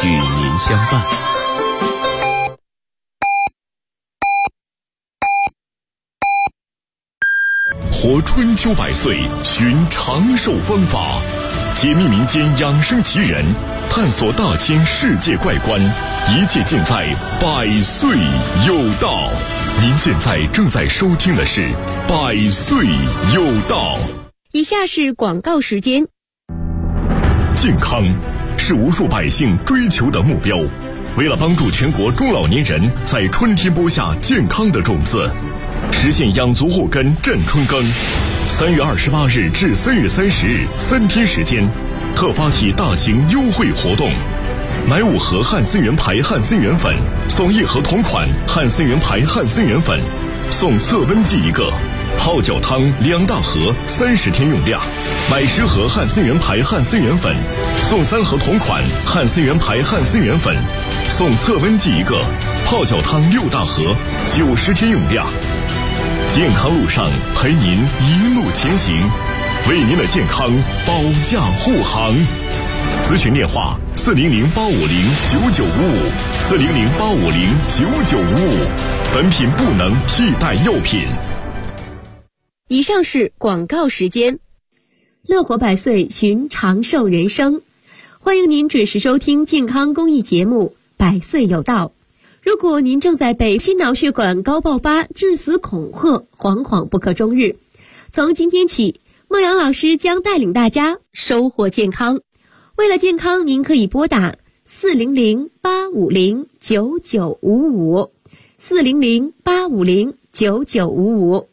与您相伴。 活春秋百岁，寻长寿方法，解密民间养生奇人，探索大千世界怪观，一切尽在百岁有道。您现在正在收听的是百岁有道。 以下是广告时间。 健康是无数百姓追求的目标，为了帮助全国中老年人在春天播下健康的种子，实现养足后根振春耕，3月28日至3月30日3天时间，特发起大型优惠活动，买5盒汉森源牌汉森源粉送1盒同款汉森源牌汉森源粉，送测温计1个，泡脚汤2大盒30天用量，买10盒汉森源牌汉森源粉送3盒同款汉森源牌汉森源粉，送测温计1个，泡脚汤6大盒90天用量。健康路上陪您一路前行，为您的健康保驾护航。咨询电话400-850-9955，400-850-9955。本品不能替代药品。 以上是广告时间。乐活百岁，寻长寿人生，欢迎您准时收听健康公益节目《百岁有道》。如果您正在被心脑血管高爆发致死恐吓，惶惶不可终日，从今天起，孟阳老师将带领大家收获健康。为了健康，您可以拨打400-850-9955 400-850-9955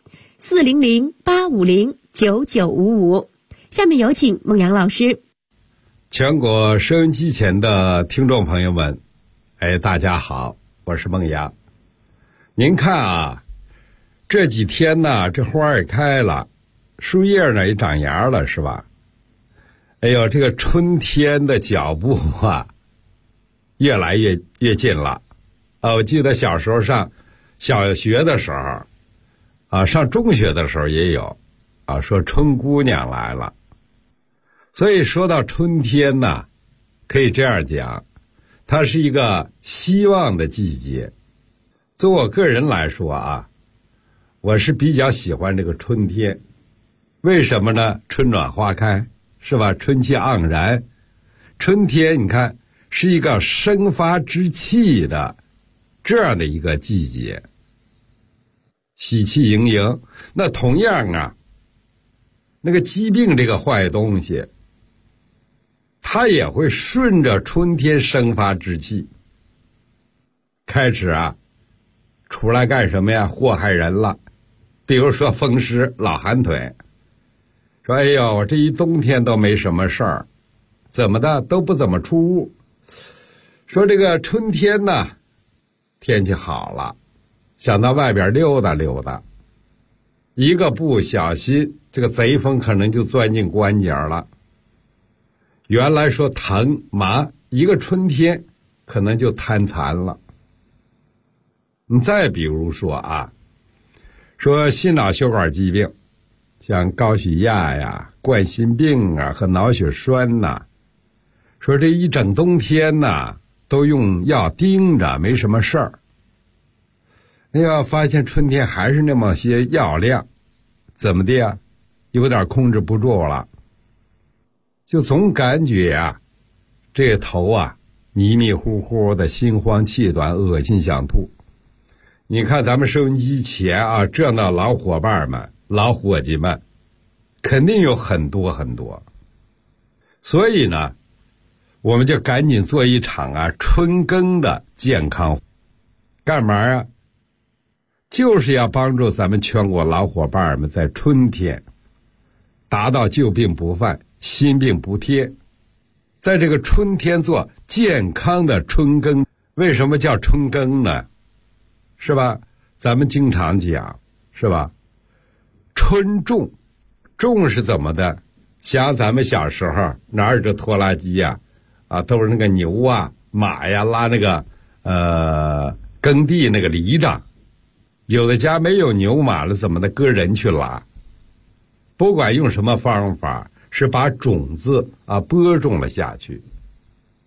400-850-9955。下面有请孟阳老师。 全国收音机前的听众朋友们，大家好，我是孟阳。您看啊，这几天呢，这花也开了，树叶呢也长芽了，是吧？哎呦，这个春天的脚步啊，越来越近了。我记得小时候上小学的时候，上中学的时候也有，说春姑娘来了。所以说到春天呢，可以这样讲，它是一个希望的季节。就我个人来说啊，我是比较喜欢这个春天。为什么呢？春暖花开，是吧？春气盎然。春天你看是一个生发之气的这样的一个季节，喜气盈盈。那同样啊，那个疾病这个坏东西，它也会顺着春天生发之气开始出来干什么呀？祸害人了。比如说风湿老寒腿，说哎呦，我这一冬天都没什么事儿，怎么的都不怎么出屋。说这个春天呢，天气好了，想到外边溜达溜达，一个不小心，这个贼风可能就钻进关节了。原来说疼麻，一个春天可能就瘫残了。你再比如说说心脑血管疾病，像高血压呀、冠心病和脑血栓说这一整冬天都用药盯着，没什么事儿。发现春天还是那么些药量，怎么的有点控制不住了，就总感觉这个头迷迷糊糊的，心慌气短，恶心想吐。你看咱们收音机前这样的老伙伴们、老伙计们，肯定有很多很多。所以呢，我们就赶紧做一场春耕的健康。干嘛就是要帮助咱们全国老伙伴们在春天达到旧病不犯、新病不贴，在这个春天做健康的春耕。为什么叫春耕呢？是吧？咱们经常讲，是吧？春种，种是怎么的？想咱们小时候哪有这拖拉机都是那个牛马拉那个耕地那个犁杖，有的家没有牛马了，怎么的搁人去拉。不管用什么方法，是把种子播种了下去。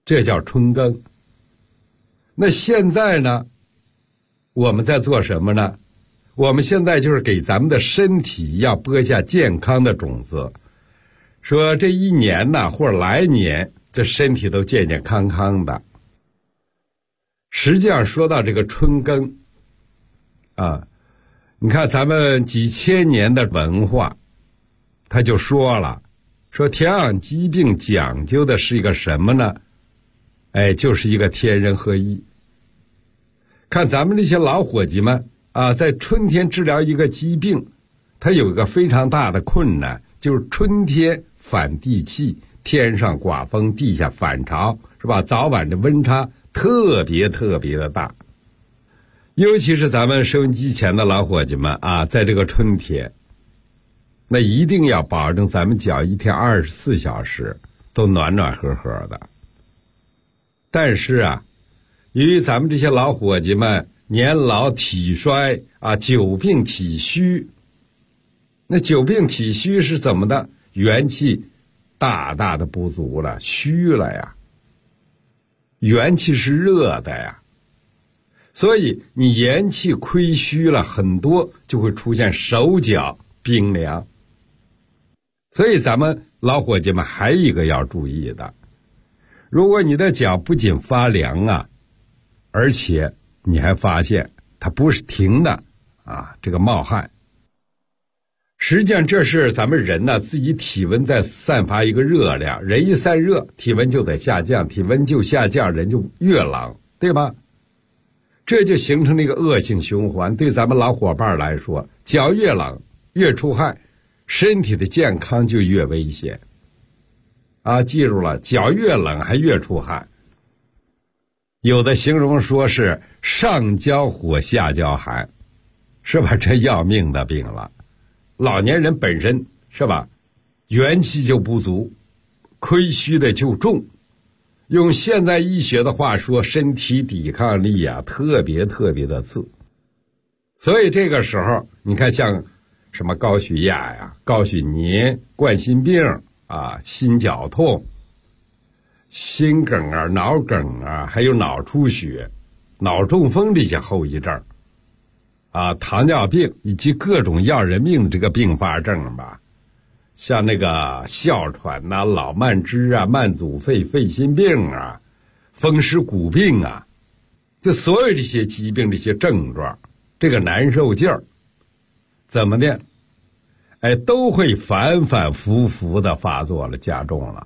这叫春耕。那现在呢，我们在做什么呢？我们现在就是给咱们的身体要播下健康的种子，说这一年呢，或者来年，这身体都健健康康的。实际上说到这个春耕啊，你看咱们几千年的文化，他就说了，说调养疾病讲究的是一个什么呢？就是一个天人合一。看咱们这些老伙计们啊，在春天治疗一个疾病，它有一个非常大的困难，就是春天反地气，天上刮风，地下反潮，是吧？早晚的温差特别的大。尤其是咱们收音机前的老伙计们啊，在这个春天，那一定要保证咱们脚一天24小时都暖暖和和的。但是啊，由于咱们这些老伙计们年老体衰啊，久病体虚。那久病体虚是怎么的？元气大的不足了，虚了呀。元气是热的呀，所以你元气亏虚了很多，就会出现手脚冰凉。所以咱们老伙计们还有一个要注意的，如果你的脚不仅发凉啊，而且你还发现它不是停的啊，这个冒汗，实际上这是咱们人呢自己体温在散发一个热量，人一散热，体温就得下降，体温就下降，人就越冷，对吧？这就形成了一个恶性循环。对咱们老伙伴来说，脚越冷越出汗，身体的健康就越危险啊！记住了，脚越冷还越出汗。有的形容说是上焦火下焦寒，是吧？这要命的病了。老年人本身是吧，元气就不足，亏虚的就重。用现代医学的话说，身体抵抗力啊特别的次。所以这个时候，你看像什么高血压呀、高血凝、冠心病啊、心绞痛、心梗啊、脑梗啊，还有脑出血、脑中风这些后遗症啊，糖尿病以及各种要人命的这个并发症吧，像那个哮喘呐、老慢支啊、慢阻肺、肺心病啊、风湿骨病啊，这所有这些疾病这些症状，这个难受劲儿，怎么的？都会反复的发作了，加重了。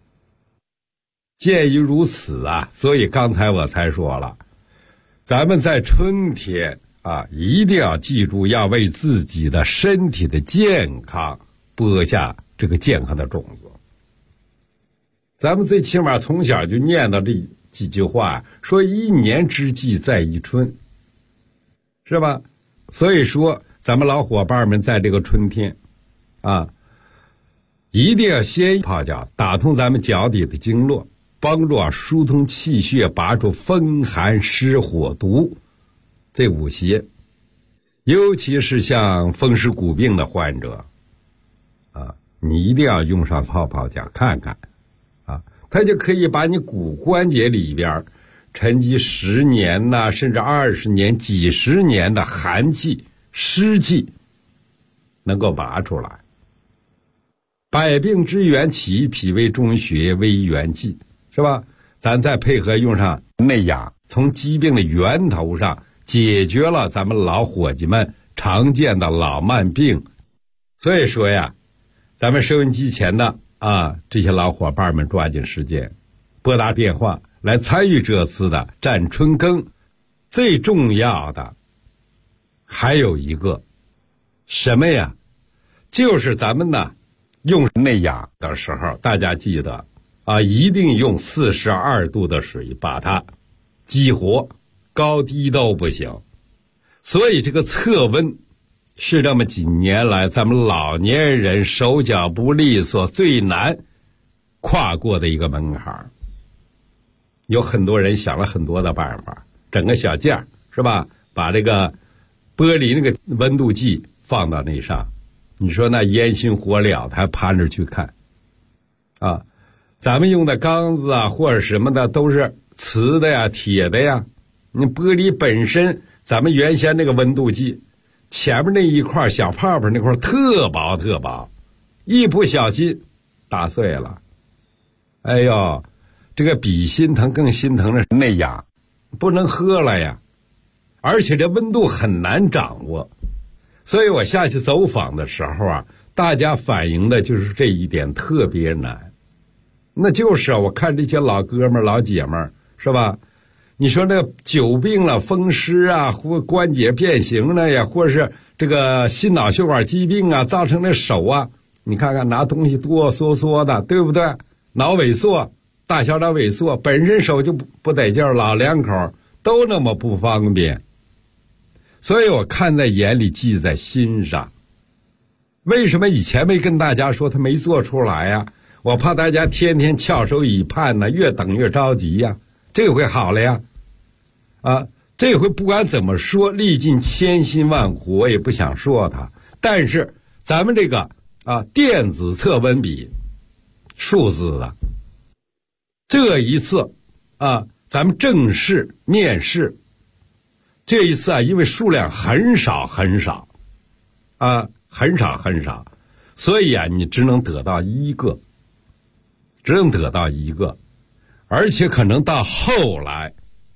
鉴于如此啊，所以刚才我才说了，咱们在春天啊，一定要记住，要为自己的身体的健康播下这个健康的种子。咱们最起码从小就念到这几句话，说一年之计在于春，是吧？所以说咱们老伙伴们在这个春天啊，一定要先泡脚，打通咱们脚底的经络，帮助疏通气血，拔出风寒湿火毒这五邪。尤其是像风湿骨病的患者啊，你一定要用上泡脚看看啊，它就可以把你骨关节里边沉积10年呐，甚至20年、几十年的寒气、湿气能够拔出来。百病之源起，脾胃中血为元气，是吧？咱再配合用上内养，从疾病的源头上解决了咱们老伙计们常见的老慢病。所以说呀，咱们收音机前的啊这些老伙伴们抓紧时间拨打电话来参与这次的战春耕。最重要的还有一个什么呀？就是咱们呢用内养的时候，大家记得啊，一定用42度的水把它激活，高低都不行。所以这个测温是这么几年来咱们老年人手脚不利索最难跨过的一个门槛。有很多人想了很多的办法，整个小架是吧，把这个玻璃那个温度计放到那上，你说那烟熏火燎他还趴那去看啊？ 咱们用的缸子啊或者什么的都是瓷的呀铁的呀，你玻璃本身咱们原先那个温度计前面那一块小泡泡那块特薄特薄，一不小心打碎了，哎呦，这个比心疼更心疼的是那样不能喝了呀，而且这温度很难掌握。所以我下去走访的时候啊，大家反映的就是这一点特别难。那就是啊，我看这些老哥们老姐们是吧，你说那久病了风湿啊或关节变形了呀，或者是这个心脑血管疾病啊造成的手啊，你看看拿东西哆嗦嗦的，对不对？脑萎缩大小脑萎缩，本身手就不得劲儿，老两口都那么不方便，所以我看在眼里记在心上。为什么以前没跟大家说他没做出来呀？我怕大家天天翘首以盼呢，越等越着急呀。这回好了呀，这回不管怎么说，历尽千辛万苦，我也不想说它。但是咱们这个电子测温笔，数字的，这一次咱们正式面试，这一次因为数量很少很少，所以你只能得到一个，而且可能到后来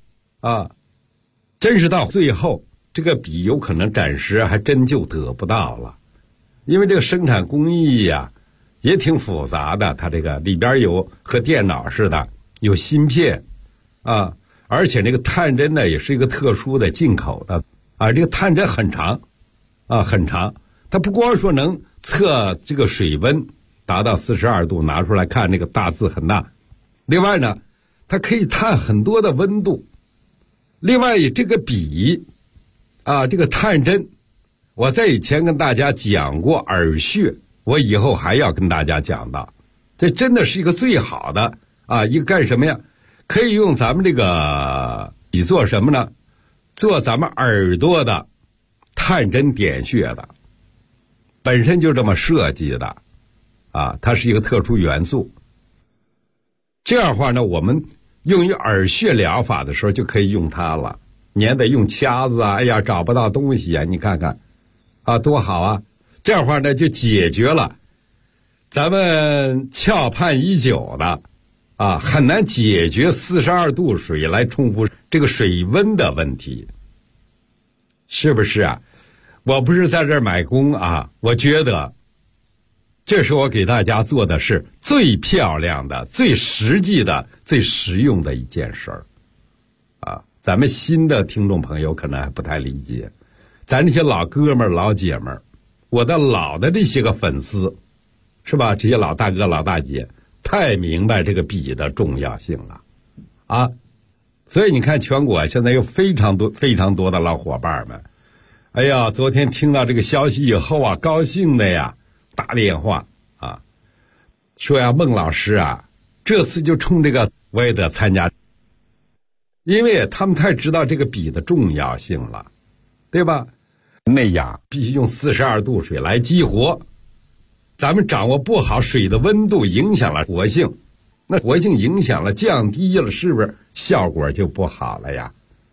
真是到最后这个笔有可能暂时还真就得不到了，因为这个生产工艺呀也挺复杂的，它这个里边有和电脑似的有芯片而且那个探针呢也是一个特殊的进口的这个探针很长很长，它不光说能测这个水温达到42度拿出来看，那个大字很大，另外呢它可以探很多的温度。另外这个笔这个探针我在以前跟大家讲过耳穴，我以后还要跟大家讲到，这真的是一个最好的一个干什么呀，可以用咱们这个笔做什么呢，做咱们耳朵的探针点穴的，本身就这么设计的它是一个特殊元素。这样的话呢，我们用于耳穴疗法的时候就可以用它了，你还得用掐子哎呀找不到东西你看看多好啊。这样的话呢就解决了咱们翘盼已久的很难解决42度水来冲服这个水温的问题，是不是我不是在这儿买功我觉得这是我给大家做的是最漂亮的最实际的最实用的一件事儿咱们新的听众朋友可能还不太理解，咱这些老哥们老姐们我的老的这些个粉丝是吧，这些老大哥老大姐太明白这个笔的重要性了所以你看全国现在有非常多的老伙伴们，哎呀昨天听到这个消息以后高兴的呀打电话说孟老师这次就冲这个我也得参加，因为他们太知道这个笔的重要性了，对吧？那样必须用42度水来激活，咱们掌握不好水的温度影响了活性，那活性影响了降低了，是不是效果就不好了呀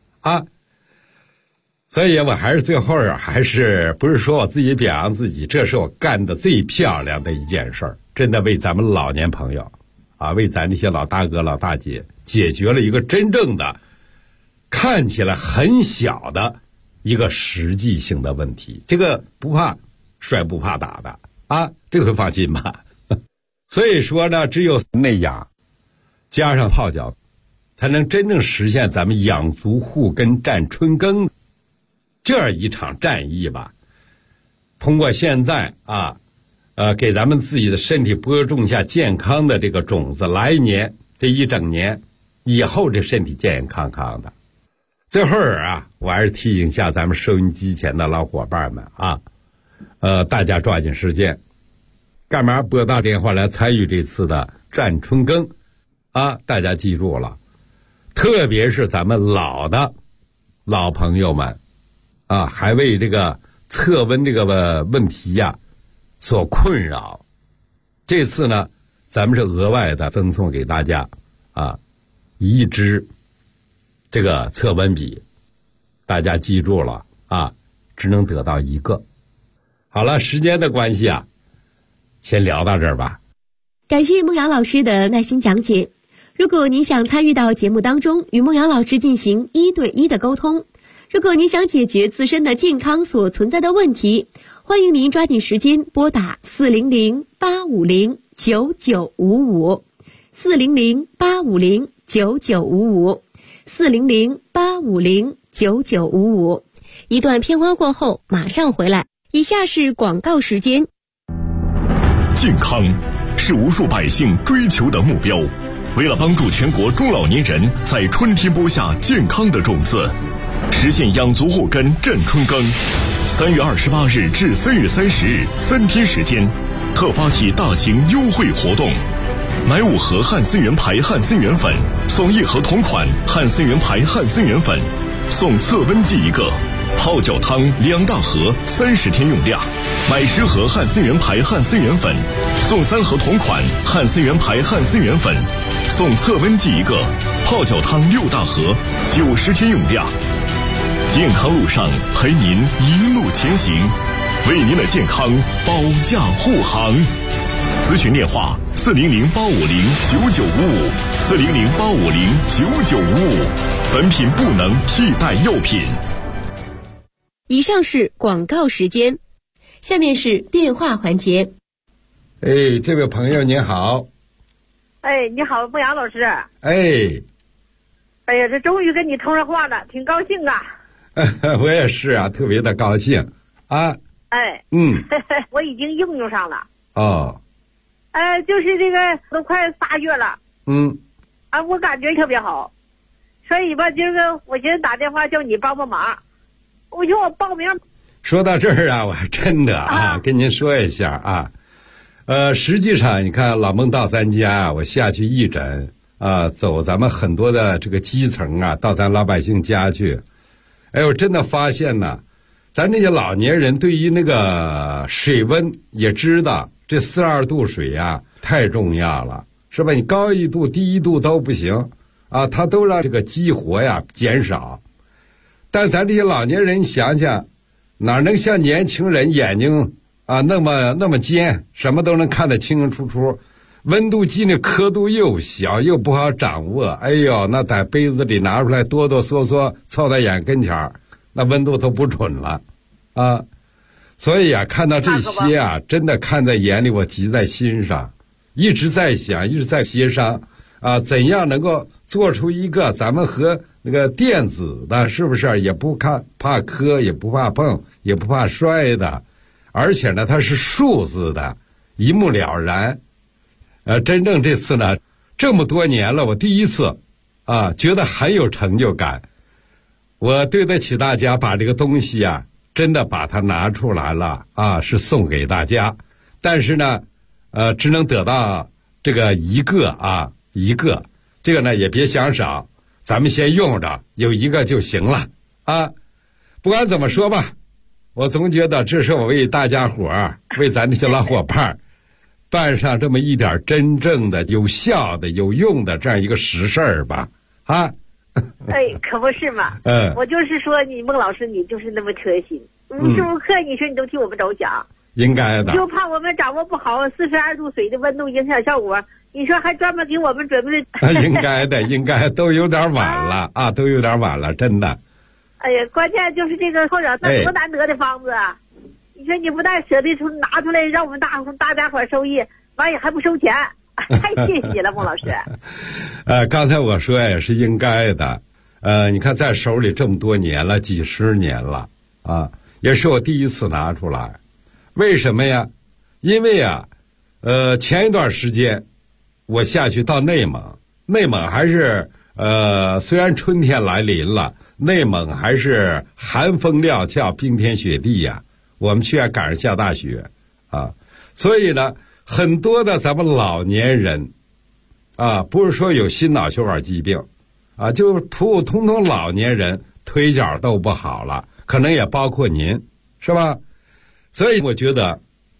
所以我还是最后还是不是说我自己表扬自己，这是我干的最漂亮的一件事儿，真的为咱们老年朋友为咱这些老大哥老大姐解决了一个真正的看起来很小的一个实际性的问题，这个不怕摔不怕打的这个放心吧所以说呢，只有那样加上泡脚才能真正实现咱们养足护根战春耕这样一场战役吧。通过现在给咱们自己的身体播种下健康的这个种子，来年这一整年以后这身体健健康康的。最后我还是提醒一下咱们收音机前的老伙伴们大家抓紧时间干嘛拨打电话来参与这次的战春耕大家记住了，特别是咱们老朋友们还为这个测温这个问题所困扰，这次呢咱们是额外的赠送给大家1支这个测温笔，大家记住了只能得到1个。好了，时间的关系先聊到这儿吧。 感谢孟瑶老师的耐心讲解。如果您想参与到节目当中，与孟瑶老师进行1对1的沟通，如果您想解决自身的健康所存在的问题，欢迎您抓紧时间拨打400-850-9955 400-850-9955 400-850-9955。一段片花过后马上回来，以下是广告时间。 健康是无数百姓追求的目标，为了帮助全国中老年人在春天播下健康的种子，实现养足护根振春耕，3月28日至3月30日3天时间，特发起大型优惠活动，买5盒汉森源牌汉森源粉送1盒同款汉森源牌汉森源粉，送测温计1个，泡脚汤2大盒30天用量，买10盒汉森源牌汉森源粉送3盒同款汉森源牌汉森源粉，送测温计1个，泡脚汤6大盒90天用量。健康路上陪您一路前行，为您的健康保驾护航。咨询电话400-850-9955 400-850-9955，本品不能替代药品。 以上是广告时间，下面是电话环节。 这位朋友您好。 你好，孟阳老师。 哎呀，这终于跟你通上话了，挺高兴啊。 我也是特别的高兴我已经应用上了。 就是这个都快3月了。我感觉特别好，所以吧，今个我寻思打电话叫你帮帮忙。我说我报名。 说到这儿我还真的跟您说一下实际上你看老孟到咱家我下去义诊走咱们很多的这个基层到咱老百姓家去，我真的发现呢，咱这些老年人对于那个水温也知道，这42度水太重要了，是吧？你高1度低1度都不行它都让这个激活减少。但是咱这些老年人想想，哪能像年轻人眼睛那么尖，什么都能看得清清楚楚，温度计那刻度又小又不好掌握，那在杯子里拿出来哆哆嗦嗦凑在眼跟前，那温度都不准了所以看到这些真的看在眼里，我急在心上，一直在想，一直在协商怎样能够做出一个咱们和那个电子的，是不是也不怕磕，也不怕碰，也不怕摔的，而且呢它是数字的，一目了然。真正这次呢，这么多年了，我第一次觉得很有成就感，我对得起大家，把这个东西真的把它拿出来了是送给大家。但是呢只能得到这个一个这个呢也别想少，咱们先用着，有1个就行了不管怎么说吧，我总觉得这是我为大家伙为咱这些老伙伴办上这么一点真正的有效的有用的这样一个实事儿吧可不是嘛我就是说你孟老师，你就是那么贴心，无时无刻你说你都替我们着想。 应该的， 就怕我们掌握不好42度水的温度影响效果，你说还专门给我们准备应该的，应该都有点晚了都有点晚了，真的。 关键就是这个后者那多难得的方子你说你不但舍得拿出来让我们大家伙受益，完也还不收钱太谢谢了孟老师刚才我说也是应该的你看在手里这么多年了，几十年了也是我第一次拿出来。为什么呀？因为前一段时间我下去到内蒙还是虽然春天来临了，内蒙还是寒风料峭，冰天雪地我们去赶上下大雪所以呢很多的咱们老年人不是说有心脑血管疾病就普普通通老年人腿脚都不好了，可能也包括您，是吧？所以我觉得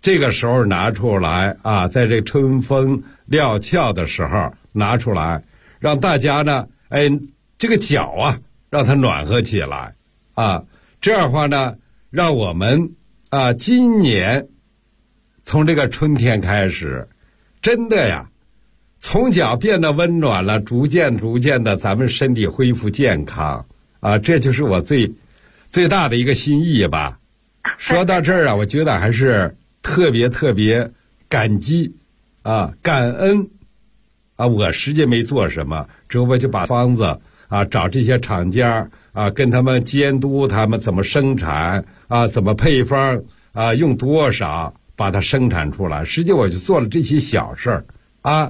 这个时候拿出来啊，在这春风料峭的时候拿出来，让大家呢，这个脚啊，让它暖和起来啊。这样的话呢，让我们啊，今年从这个春天开始，真的呀，从脚变得温暖了，逐渐的，咱们身体恢复健康啊，这就是我最大的一个心意吧。说到这儿啊，我觉得还是特别感激啊，感恩啊！我实际没做什么，只不过就把方子啊，找这些厂家啊，跟他们监督他们怎么生产啊，怎么配方啊，用多少把它生产出来。实际我就做了这些小事儿啊。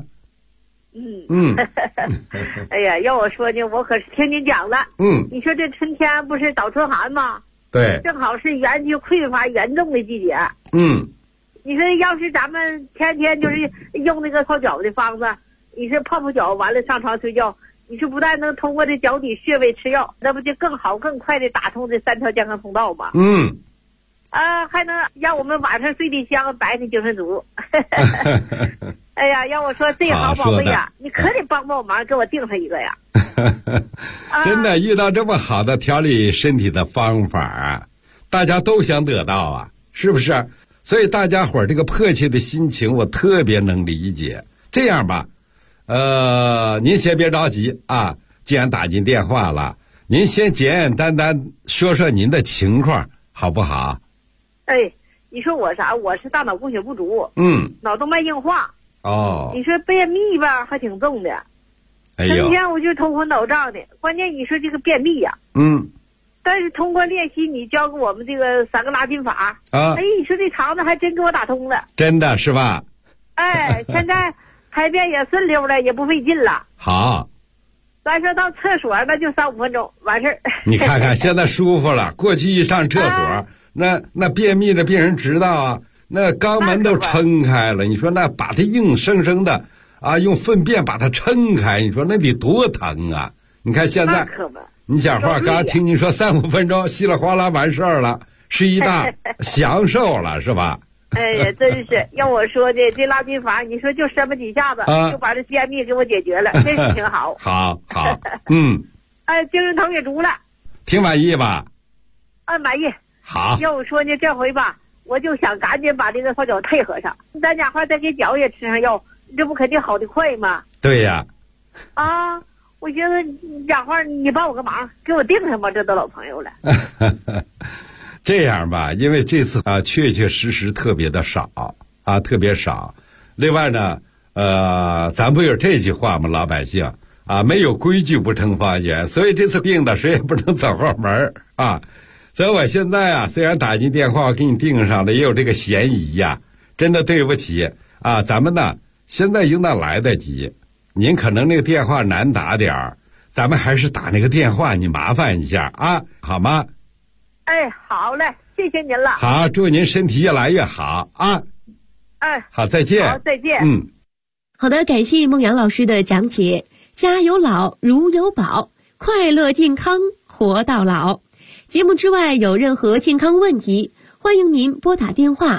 哎呀，要我说呢，我可是听您讲了。你说这春天不是倒春寒吗？ 对， 正好是元气匮乏严重的季节。你说要是咱们天天就是用那个泡脚的方子，你是泡脚完了上床睡觉，你是不但能通过这脚底穴位吃药，那不就更好更快的打通这3条健康通道吗？还能让我们晚上睡得香，白天精神足。哎呀，要我说这好宝贝呀，你可得帮我忙，给我订上一个呀。 真的遇到这么好的调理身体的方法啊，大家都想得到啊，是不是？所以大家伙儿这个迫切的心情我特别能理解。这样吧，您先别着急啊，既然打进电话了，您先简单说说您的情况好不好？ 你说我啥？我是大脑供血不足，脑动脉硬化。你说便秘吧，还挺重的。成天我就头昏脑胀的，关键你说这个便秘呀，但是通过练习你教给我们这个3个拉筋法啊，你说这肠子还真给我打通了， 真的是吧？ 现在排便也顺溜了，也不费劲了。 好， 咱说到厕所那就3-5分钟完事儿。 你看看现在舒服了，过去一上厕所，那便秘的病人知道啊，那肛门都撑开了，你说那把它硬生生的啊，用粪便把它撑开，你说那得多疼啊！你看现在，你讲话刚听您说3-5分钟，稀里哗啦完事儿了，是一大享受了，是吧？ 哎呀，真是要我说的这拉筋法，你说就这么几下子，就把这便秘给我解决了，真是挺好。 好， 精神头也足了， 挺满意吧？ 满意。 好， 要我说呢，这回吧，我就想赶紧把这个泡脚配合上，咱讲话再给脚也吃上药，这不肯定好的快吗？ 对呀。 我觉得讲话你帮我个忙，给我订上吧，这都老朋友了。 这样吧，因为这次啊，确实特别的少啊，特别少。另外呢，咱不有这句话吗？老百姓啊，没有规矩不成方圆，所以这次订的谁也不能走后门啊。所以我现在啊，虽然打进电话给你订上了，也有这个嫌疑呀，真的对不起啊。咱们呢，现在应当来得及。您可能那个电话难打点儿，咱们还是打那个电话，你麻烦一下啊，好吗？ 好嘞，谢谢您了。 好，祝您身体越来越好啊。好，再见。 好，再见。 好的，感谢孟阳老师的讲解。家有老，如有宝，快乐健康活到老。节目之外有任何健康问题，欢迎您拨打电话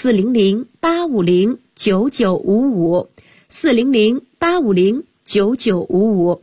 400-850-9955。400-850-9955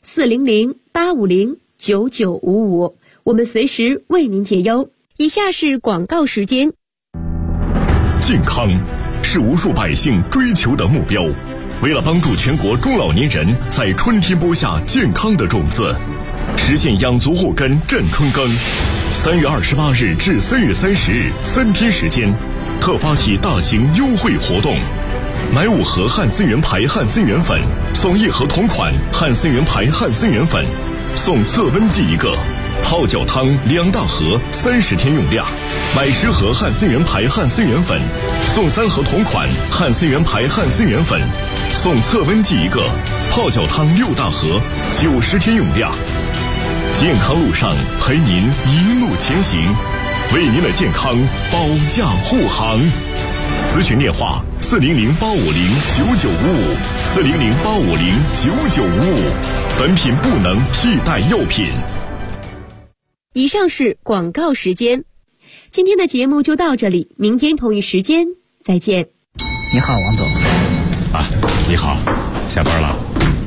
400-850-9955，我们随时为您解忧。以下是广告时间。 健康是无数百姓追求的目标，为了帮助全国中老年人在春天播下健康的种子，实现养足护根振春耕，3月28日至3月30日3天时间，特发起大型优惠活动。买5盒汉森源牌汉森源粉，送1盒同款汉森源牌汉森源粉，送测温计1个，泡脚汤2大盒30天用量。买10盒汉森源牌汉森源粉，送3盒同款汉森源牌汉森源粉，送测温计1个，泡脚汤6大盒90天用量。健康路上陪您一路前行，为您的健康保驾护航。咨询电话400-850-9955，400-850-9955。本品不能替代药品。 以上是广告时间，今天的节目就到这里，明天同一时间再见。 你好，王总。 啊，你好，下班了。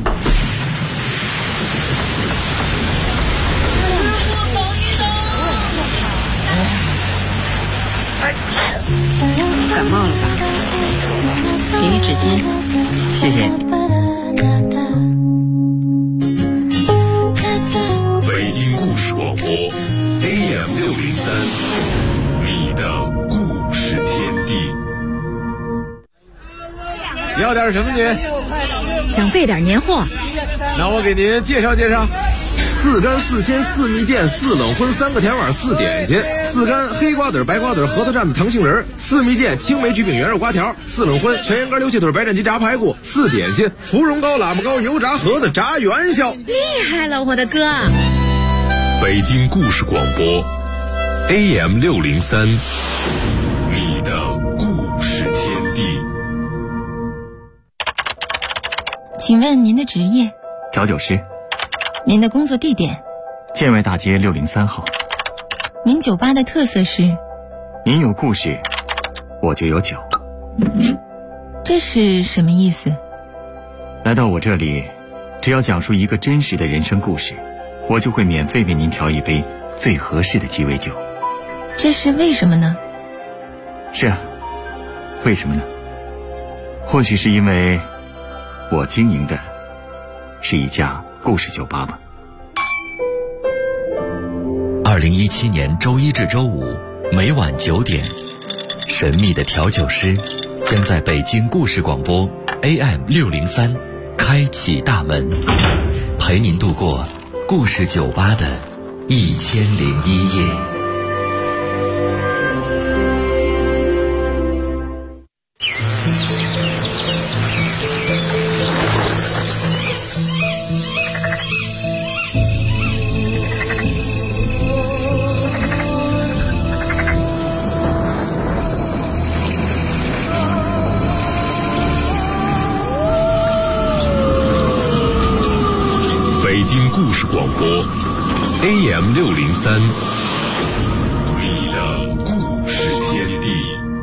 感冒了吧？给你纸巾， 谢谢。 北京故事广播 AM603，你的故事天地。 要点什么您？ 想备点年货。 那我给您介绍介绍。4干4鲜4蜜饯4冷荤3个甜碗4点心，4干黑瓜子白瓜子核桃蘸子糖杏仁，4蜜饯青梅焗饼圆肉瓜条，4冷荤全羊肝溜气腿白斩鸡炸排骨，4点心芙蓉糕喇嘛糕油炸盒子炸元宵。 厉害了，我的哥！ 北京故事广播 AM603，你的故事天地。 请问您的职业？ 调酒师。 您的工作地点？ 建外大街603号。 您酒吧的特色是？ 您有故事，我就有酒。 这是什么意思？ 来到我这里，只要讲述一个真实的人生故事，我就会免费为您调一杯最合适的鸡尾酒。 这是为什么呢？ 是啊，为什么呢？或许是因为我经营的是一家故事酒吧吧。 2017年周一至周五每晚9点，神秘的调酒师将在北京故事广播 AM603开启大门，陪您度过故事酒吧的1001夜。 北京故事广播 AM603，你的故事天地。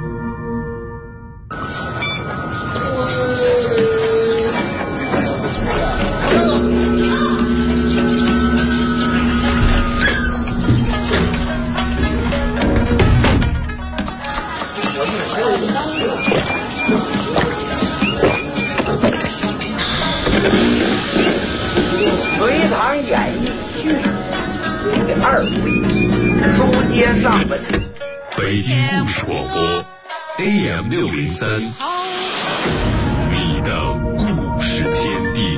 隋唐演义序第2回，书接上文。 北京故事广播 AM603，你的故事天地。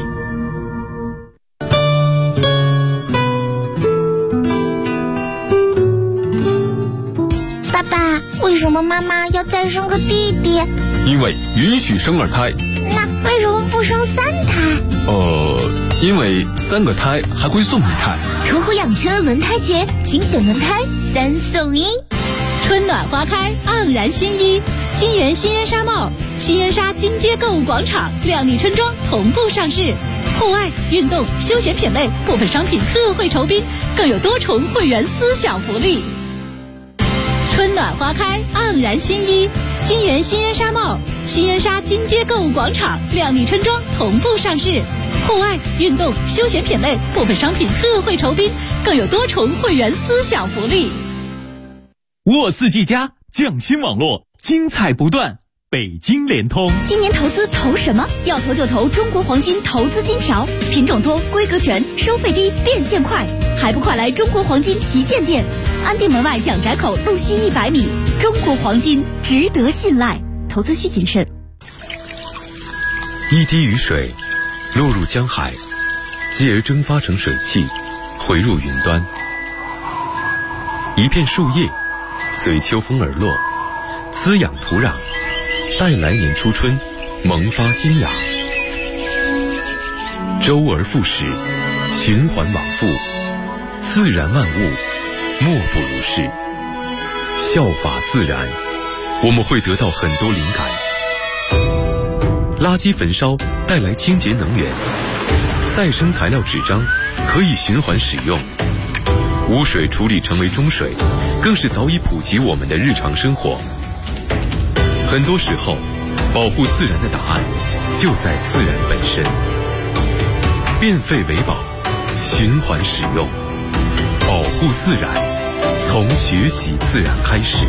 爸爸，为什么妈妈要再生个弟弟？ 因为允许生2胎。 那为什么不生3胎？ 因为3个胎还会送1胎。 途虎养车轮胎节，精选轮胎3送1。 春暖花开，盎然新衣，金源新烟纱帽、新烟纱金街购物广场、靓丽春装同步上市。户外、运动、休闲品类部分商品特惠酬宾，更有多重会员私享福利。春暖花开，盎然新衣，金源新烟纱帽、新烟纱金街购物广场、靓丽春装同步上市。户外、运动、休闲品类部分商品特惠酬宾，更有多重会员私享福利。 沃四 G 加匠心网络，精彩不断。北京联通， 今年投资投什么？要投就投中国黄金投资金条，品种多，规格全，收费低，变现快，还不快来中国黄金旗舰店，安定门外蒋宅口路西100米。中国黄金值得信赖，投资需谨慎。 一滴雨水落入江海，继而蒸发成水汽，回入云端。一片树叶随秋风而落，滋养土壤，待来年初春萌发新芽。周而复始，循环往复，自然万物莫不如是。效法自然，我们会得到很多灵感。垃圾焚烧带来清洁能源，再生材料纸张可以循环使用，污水处理成为中水，更是早已普及我们的日常生活。 很多时候，保护自然的答案就在自然本身。变废为宝，循环使用，保护自然，从学习自然开始。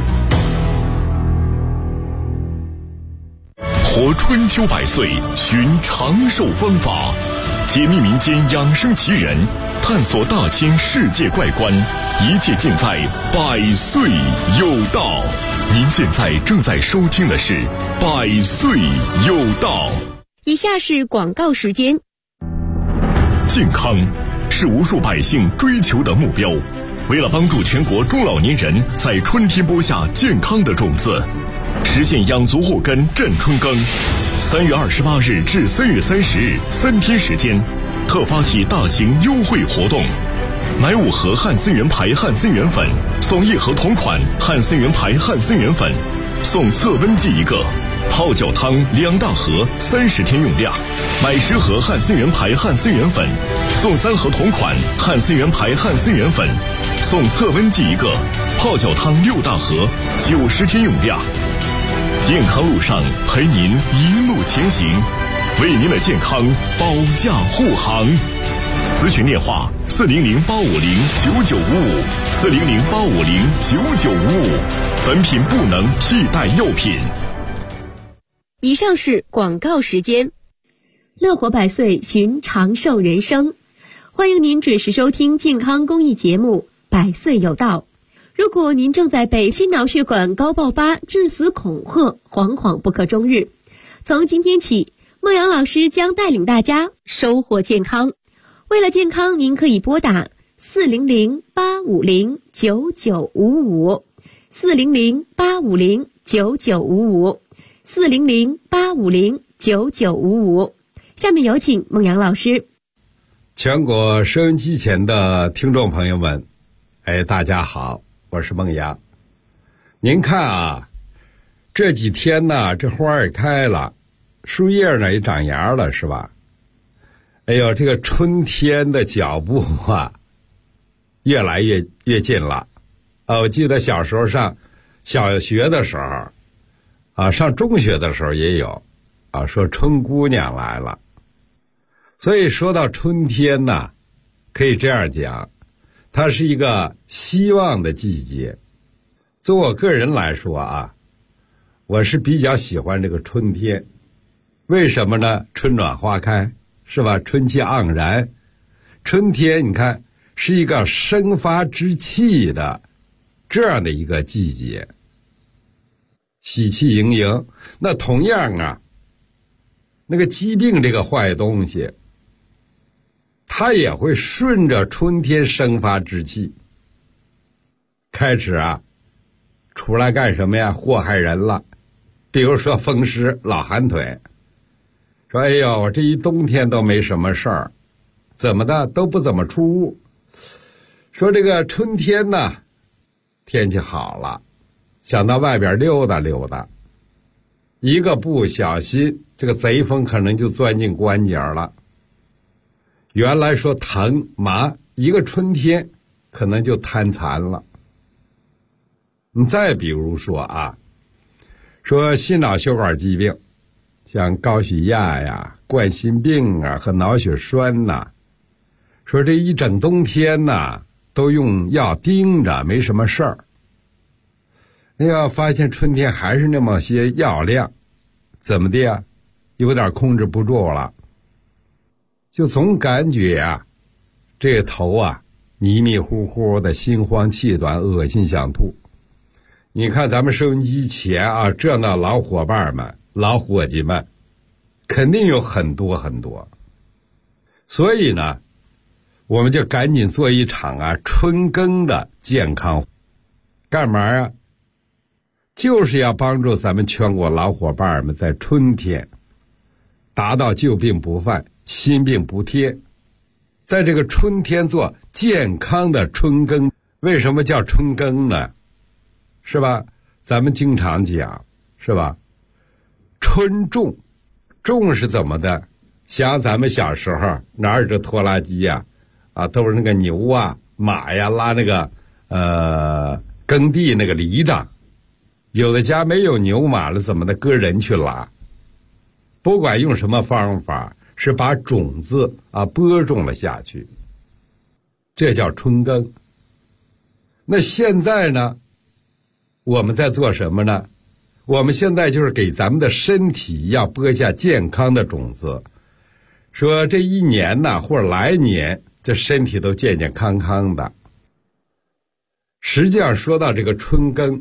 活春秋百岁，寻长寿方法，解密民间养生奇人，探索大千世界怪观，一切尽在百岁有道。您现在正在收听的是百岁有道。 以下是广告时间。 健康是无数百姓追求的目标，为了帮助全国中老年人在春天播下健康的种子，实现养足护根振春耕，3月28日至3月30日3天时间，特发起大型优惠活动，买5盒汉森源牌汉森源粉，送1盒同款汉森源牌汉森源粉，送测温计1个，泡脚汤2大盒30天用量，买10盒汉森源牌汉森源粉，送3盒同款汉森源牌汉森源粉，送测温计1个，泡脚汤6大盒90天用量。健康路上陪您一路前行，为您的健康保驾护航。咨询电话400-850-9955，400-850-9955。本品不能替代药品。 以上是广告时间。乐活百岁，寻长寿人生，欢迎您准时收听健康公益节目《百岁有道》。如果您正在被心脑血管高爆发致死恐吓，惶惶不可终日，从今天起，孟阳老师将带领大家收获健康。为了健康，您可以拨打400-850-9955 400-850-9955 400-850-9955。下面有请孟阳老师。 全国收音机前的听众朋友们，大家好，我是孟阳。您看啊，这几天呢，这花也开了，树叶呢也长芽了，是吧？哎呦，这个春天的脚步啊，越来越近了。我记得小时候上小学的时候，上中学的时候也有，说春姑娘来了。所以说到春天呢，可以这样讲，它是一个希望的季节。就我个人来说啊，我是比较喜欢这个春天。为什么呢？春暖花开，是吧？春气盎然。春天你看是一个生发之气的这样的一个季节，喜气盈盈。那同样啊，那个疾病这个坏东西，它也会顺着春天生发之气开始啊出来干什么呀？祸害人了。比如说风湿老寒腿，说哎呦，我这一冬天都没什么事儿，怎么的都不怎么出屋。说这个春天呢，天气好了，想到外边溜达溜达，一个不小心，这个贼风可能就钻进关节了。原来说疼麻，一个春天可能就瘫残了。你再比如说啊，说心脑血管疾病，像高血压呀、冠心病啊和脑血栓呐，说这一整冬天呐都用药盯着，没什么事儿。哎呀，发现春天还是那么些药量，怎么的呀？有点控制不住了，就总感觉啊，这个头啊迷迷糊糊的，心慌气短，恶心想吐。你看咱们收音机前啊，这样的老伙伴们、老伙计们，肯定有很多很多。所以呢，我们就赶紧做一场啊春耕的健康，干嘛啊？就是要帮助咱们全国老伙伴们在春天达到旧病不犯、新病不贴，在这个春天做健康的春耕。为什么叫春耕呢？是吧？咱们经常讲，是吧？春种，种是怎么的？想咱们小时候哪有这拖拉机呀？都是那个牛啊、马呀拉那个耕地那个犁杖， 有的家没有牛马了怎么的，搁人去拉。不管用什么方法，是把种子播种了下去，这叫春耕。那现在呢，我们在做什么呢？我们现在就是给咱们的身体要播下健康的种子，说这一年呢，或者来年，这身体都健健康康的。实际上说到这个春耕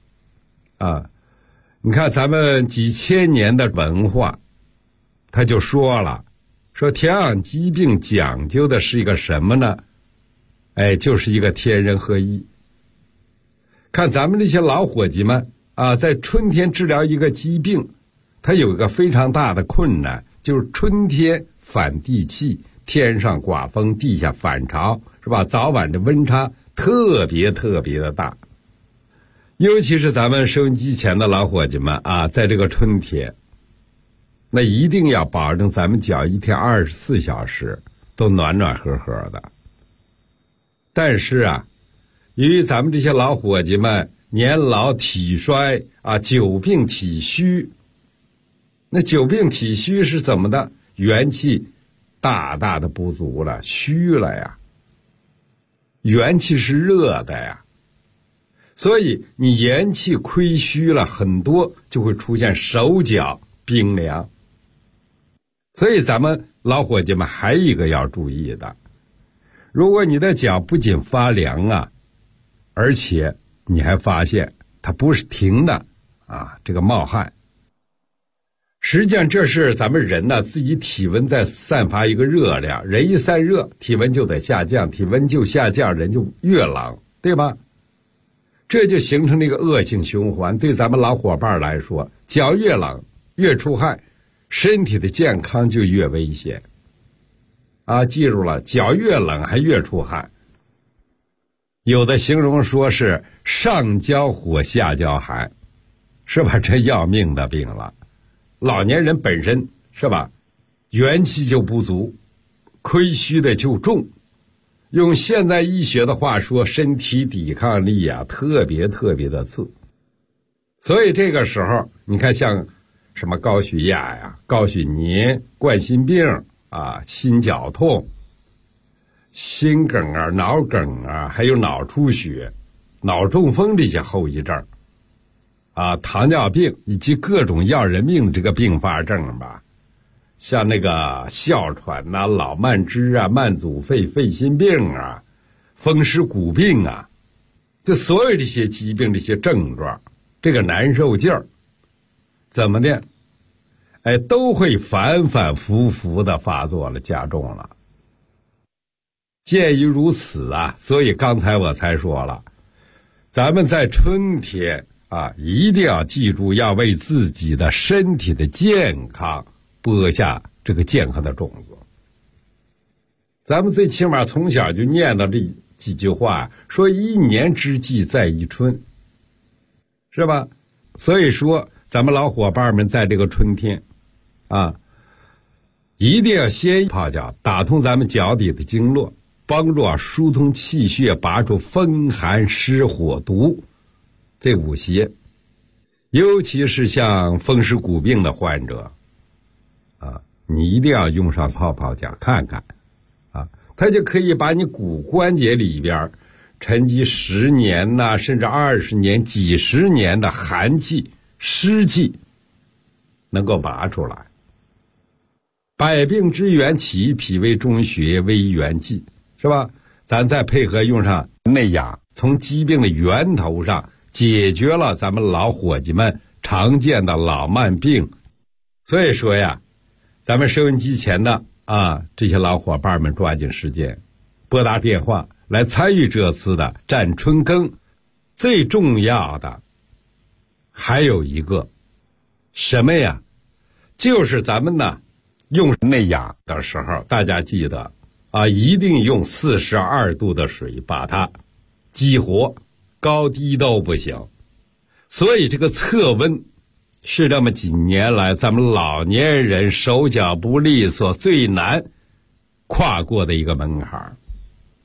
你看咱们几千年的文化，他就说了，说调养疾病讲究的是一个什么呢？就是一个天人合一。看咱们这些老伙计们在春天治疗一个疾病，它有一个非常大的困难，就是春天反地气，天上刮风，地下反潮，是吧？早晚的温差特别特别的大。尤其是咱们收音机前的老伙计们在这个春天，那一定要保证咱们脚一天24小时都暖暖和和的。但是由于咱们这些老伙计们年老体衰久病体虚，那久病体虚是怎么的？元气大大的不足了，虚了呀。元气是热的呀，所以你元气亏虚了，很多就会出现手脚冰凉。所以咱们老伙计们还有一个要注意的，如果你的脚不仅发凉而且你还发现它不是停的这个冒汗，实际上这是咱们人自己体温在散发一个热量，人一散热，体温就得下降，体温就下降，人就越冷，对吧？这就形成了一个恶性循环。对咱们老伙伴来说，脚越冷越出汗，身体的健康就越危险记住了，脚越冷还越出汗。有的形容说是上焦火下焦寒，是吧？这要命的病了。老年人本身是吧，元气就不足，亏虚的就重。用现代医学的话说，身体抵抗力特别特别的次。所以这个时候你看像什么高血压高血凝、冠心病心绞痛、心梗脑梗还有脑出血、脑中风这些后遗症糖尿病以及各种要人命的这个并发症吧，像那个哮喘老慢支慢阻肺、肺心病风湿骨病就所有这些疾病这些症状，这个难受劲儿怎么的都会反反复复的发作了，加重了。鉴于如此所以刚才我才说了，咱们在春天一定要记住，要为自己的身体的健康播下这个健康的种子。咱们最起码从小就念到这几句话，说一年之计在于春，是吧？所以说咱们老伙伴们在这个春天一定要先泡脚，打通咱们脚底的经络，帮助疏通气血，拔出风寒湿火毒这五邪。尤其是像风湿骨病的患者你一定要用上泡脚看看它就可以把你骨关节里边沉积10年甚至20年几十年的寒气湿气能够拔出来。百病之源起于脾胃中穴，为元气，是吧？咱再配合用上内养，从疾病的源头上解决了咱们老伙计们常见的老慢病。所以说咱们收音机前的这些老伙伴们抓紧时间拨打电话来参与这次的战春耕。最重要的还有一个什么呀？就是咱们用内养的时候，大家记得一定用42度的水把它激活，高低都不行。所以这个测温是这么几年来咱们老年人手脚不利索最难跨过的一个门槛。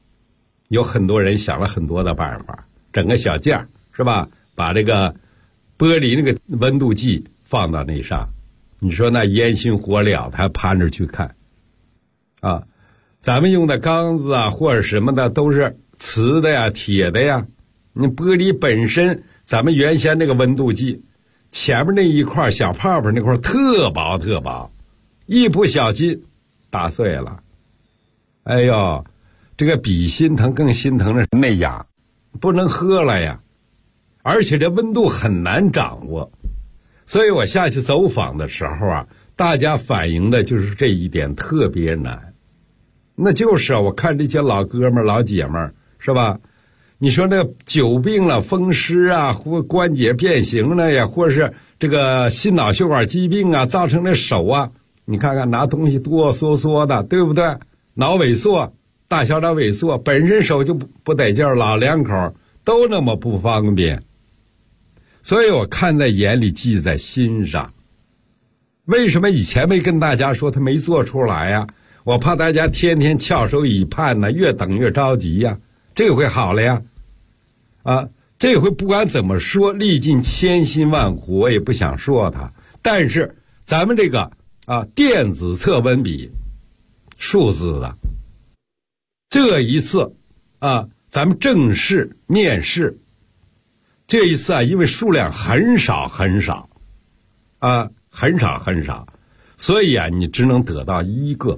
有很多人想了很多的办法，整个小架是吧，把这个玻璃那个温度计放到那上，你说那烟熏火燎，他趴着去看啊。咱们用的缸子啊或者什么的都是瓷的呀铁的呀，你玻璃本身咱们原先那个温度计前面那一块小泡泡那块特薄特薄，一不小心打碎了。哎呦，这个比心疼更心疼的内压，不能喝了呀，而且这温度很难掌握。所以我下去走访的时候啊，大家反映的就是这一点特别难。那就是啊，我看这些老哥们老姐们是吧，你说那久病了风湿啊或关节变形了呀，或是这个心脑血管疾病啊造成的手啊，你看看拿东西哆嗦嗦的，对不对？脑萎缩，大小脑萎缩，本身手就不得劲儿，老两口都那么不方便，所以我看在眼里记在心上。为什么以前没跟大家说他没做出来呀？我怕大家天天翘首以盼呢，越等越着急呀。这回好了呀，啊，这回不管怎么说，历尽千辛万苦，我也不想说它。但是咱们这个啊电子测温笔，数字的，这一次啊，咱们正式面试，这一次啊，因为数量很少很少，啊，很少很少，所以啊，你只能得到一个。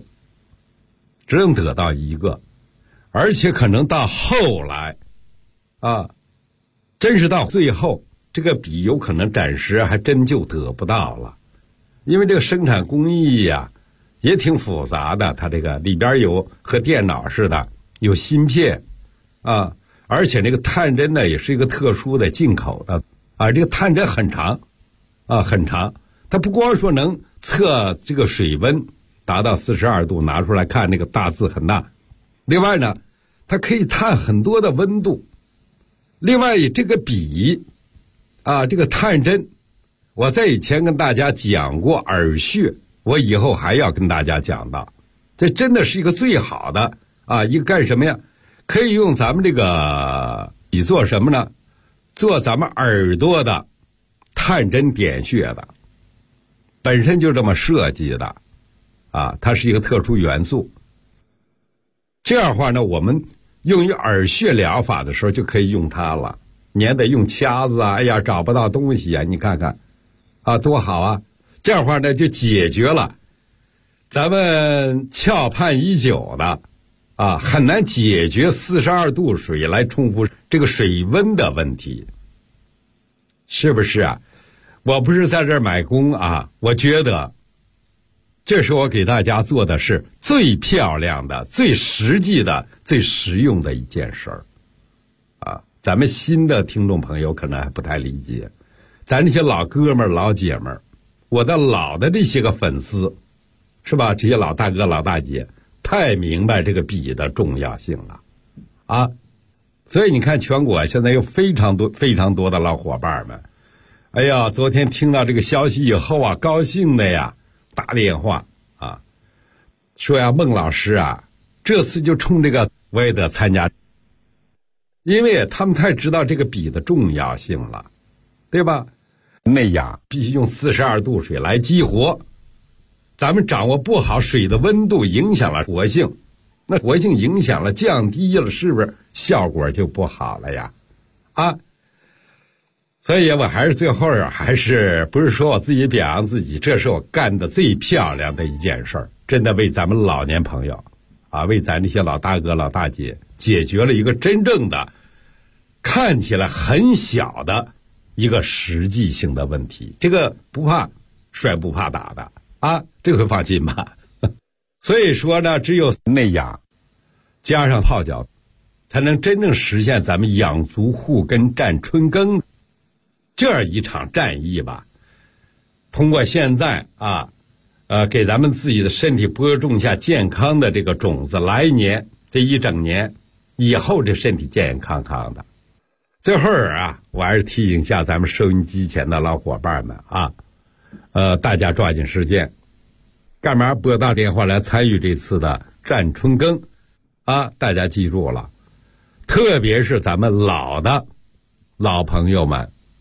而且可能到后来啊，真是到最后这个笔有可能暂时还真就得不到了，因为这个生产工艺呀也挺复杂的，它这个里边有和电脑似的有芯片啊，而且那个探针呢也是一个特殊的进口的啊，这个探针很长啊，很长，它不光说能测这个水温达到42度拿出来看，那个大字很大，另外呢它可以探很多的温度，另外这个笔啊，这个探针我在以前跟大家讲过耳穴，我以后还要跟大家讲到，这真的是一个最好的啊，一个干什么呀，可以用咱们这个笔做什么呢，做咱们耳朵的探针点穴的，本身就这么设计的啊，它是一个特殊元素。这样的话呢，我们用于耳穴疗法的时候就可以用它了。你还得用掐子啊，哎呀找不到东西啊，你看看啊多好啊。这样的话呢就解决了咱们翘盼已久的啊很难解决42度水来冲服这个水温的问题，是不是啊？我不是在这儿买功啊，我觉得这是我给大家做的是最漂亮的、最实际的、最实用的一件事儿啊。咱们新的听众朋友可能还不太理解，咱这些老哥们儿老姐们儿，我的老的这些个粉丝是吧，这些老大哥老大姐太明白这个笔的重要性了啊。所以你看全国现在有非常多的老伙伴们，哎呀昨天听到这个消息以后啊，高兴的呀打电话啊，说呀孟老师啊，这次就冲这个我也得参加，因为他们太知道这个笔的重要性了，对吧？内压必须用42度水来激活，咱们掌握不好水的温度影响了活性，那活性影响了降低了，是不是效果就不好了呀？啊，所以我还是最后还是不是说我自己表扬自己，这是我干的最漂亮的一件事儿，真的为咱们老年朋友啊，为咱这些老大哥老大姐解决了一个真正的看起来很小的一个实际性的问题，这个不怕摔不怕打的啊，这回放心吧。所以说呢，只有内压加上泡脚，才能真正实现咱们养足护根战春耕这样一场战役吧。通过现在啊，给咱们自己的身体播种下健康的这个种子，来年这一整年以后这身体健健康康的。最后啊，我还是提醒一下咱们收音机前的老伙伴们啊，大家抓紧时间，干嘛拨打电话来参与这次的战春耕啊？大家记住了，特别是咱们老朋友们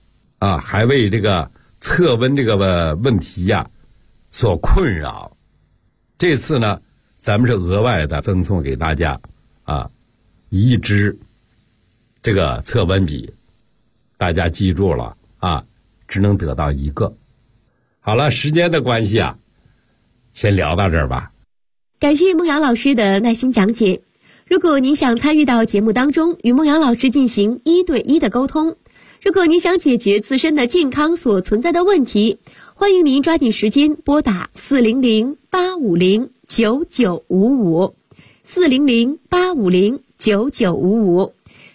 啊，还为这个测温这个问题呀所困扰。这次呢，咱们是额外的赠送给大家啊1支这个测温笔，大家记住了啊，只能得到1个。好了，时间的关系啊，先聊到这儿吧。 感谢孟瑶老师的耐心讲解。如果您想参与到节目当中，与孟瑶老师进行1对1的沟通，如果您想解决自身的健康所存在的问题，欢迎您抓紧时间拨打400-850-9955 400-850-9955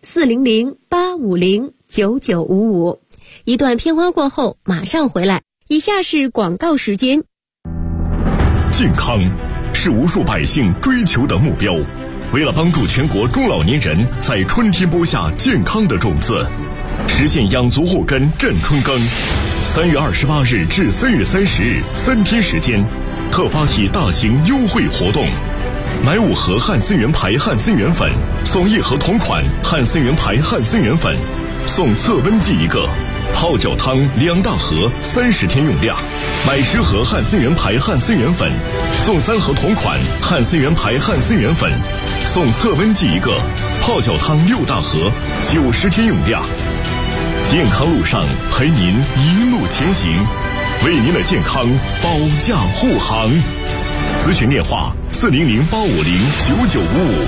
400-850-9955。一段片花过后马上回来，以下是广告时间。 健康是无数百姓追求的目标，为了帮助全国中老年人在春天播下健康的种子，实现养足护根振春耕，3月28日至3月30日3天时间，特发起大型优惠活动，买5盒汉森源牌汉森源粉送1盒同款汉森源牌汉森源粉，送测温计1个，泡脚汤2大盒30天用量，买10盒汉森源牌汉森源粉送3盒同款汉森源牌汉森源粉，送测温计1个，泡脚汤6大盒90天用量。健康路上陪您一路前行，为您的健康保驾护航。咨询电话400-850-9955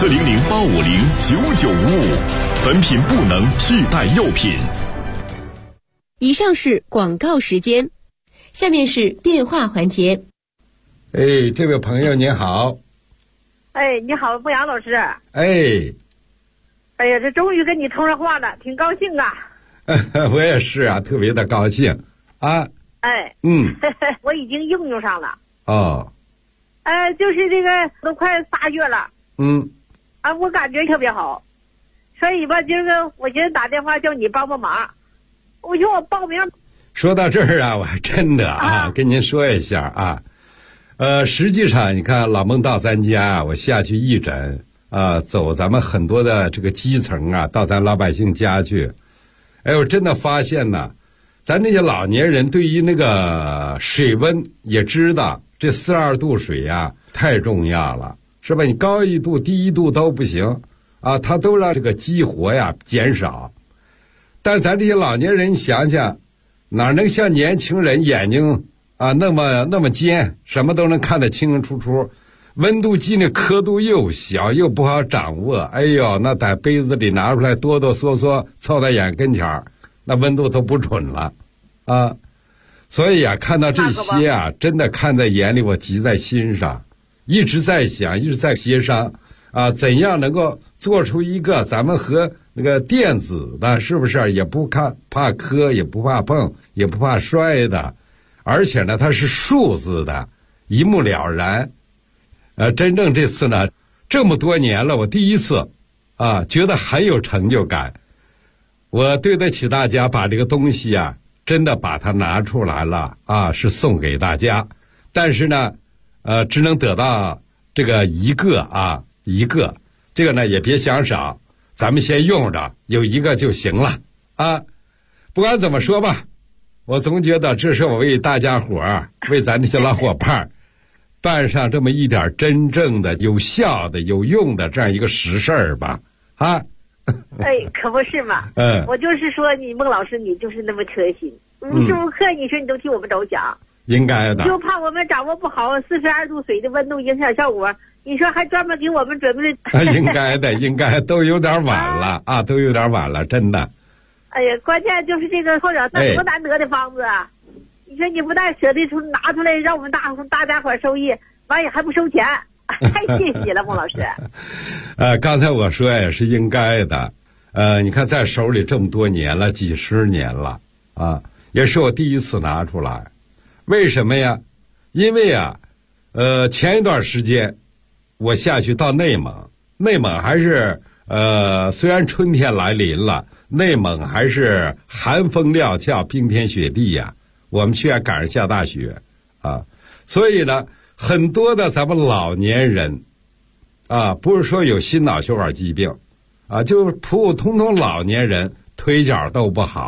400-850-9955，本品不能替代药品。 以上是广告时间，下面是电话环节。 哎，这位朋友您好。 哎，你好，孟阳老师。 哎呀，这终于跟你通上话了，挺高兴啊。 我也是啊，特别的高兴啊。 哎，我已经应用上了。 哦。 就是这个都快3月了。我感觉特别好，所以吧，今个我寻思打电话叫你帮帮忙。我说我报名。 说到这儿啊，我还真的跟您说一下啊。实际上你看老孟到咱家，我下去义诊走咱们很多的这个基层啊，到咱老百姓家去。我真的发现呢，咱这些老年人对于那个水温也知道，这42度水呀太重要了，是吧？你高1度低1度都不行啊，它都让这个激活呀减少。但是咱这些老年人想想，哪能像年轻人眼睛啊那么尖，什么都能看得清清楚楚，温度计那刻度又小又不好掌握，哎呦，那在杯子里拿出来哆哆嗦嗦凑在眼跟前儿，那温度都不准了啊。所以啊，看到这些啊，真的看在眼里，我急在心上，一直在想，一直在协商啊，怎样能够做出一个咱们和那个电子的，是不是也不怕磕，也不怕碰，也不怕摔的，而且呢，它是数字的，一目了然。真正这次呢，这么多年了，我第一次啊，觉得很有成就感。我对得起大家，把这个东西啊，真的把它拿出来了啊，是送给大家。但是呢，只能得到这个1个啊，1个，这个呢也别想少，咱们先用着，有1个就行了啊。不管怎么说吧，我总觉得这是我为大家伙儿，为咱这些老伙伴办上这么一点真正的、有效的、有用的这样一个实事儿吧，啊。 可不是嘛。我就是说你孟老师，你就是那么贴心，无时无刻你说你都替我们着想。 应该的。 就怕我们掌握不好42度水的温度影响效果，你说还专门给我们准备。 应该的，应该都有点晚了啊，都有点晚了，真的。 哎呀，关键就是这个后脚那多难得的方子啊！你说你不但舍得拿出来让我们大家伙受益，完也还不收钱。太谢谢了，孟老师。 刚才我说也是应该的。你看在手里这么多年了，几十年了啊，也是我第一次拿出来。为什么呀？因为啊，前一段时间我下去到内蒙还是虽然春天来临了，内蒙还是寒风料峭，冰天雪地呀。我们去还赶上下大雪啊，所以呢。很多的咱们老年人啊，不是说有心脑血管疾病啊，就普普通通老年人腿脚都不好了，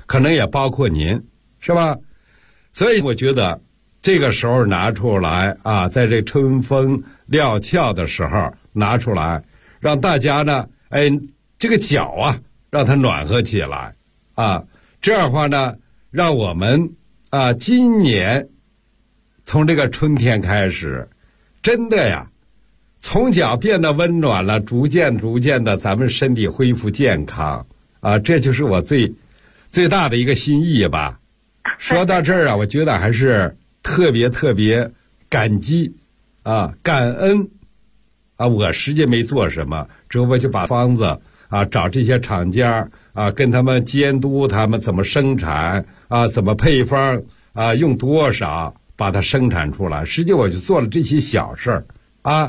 可能也包括您，是吧？所以我觉得这个时候拿出来啊，在这春风料峭的时候拿出来，让大家呢，这个脚啊，让它暖和起来啊。这样的话呢，让我们啊，今年从这个春天开始，真的呀，从脚变得温暖了，逐渐的，咱们身体恢复健康啊，这就是我最大的一个心意吧。说到这儿啊，我觉得还是特别感激啊，感恩啊，我实际没做什么，只不过就把方子啊，找这些厂家啊，跟他们监督他们怎么生产啊，怎么配方啊，用多少把它生产出来。实际我就做了这些小事儿啊。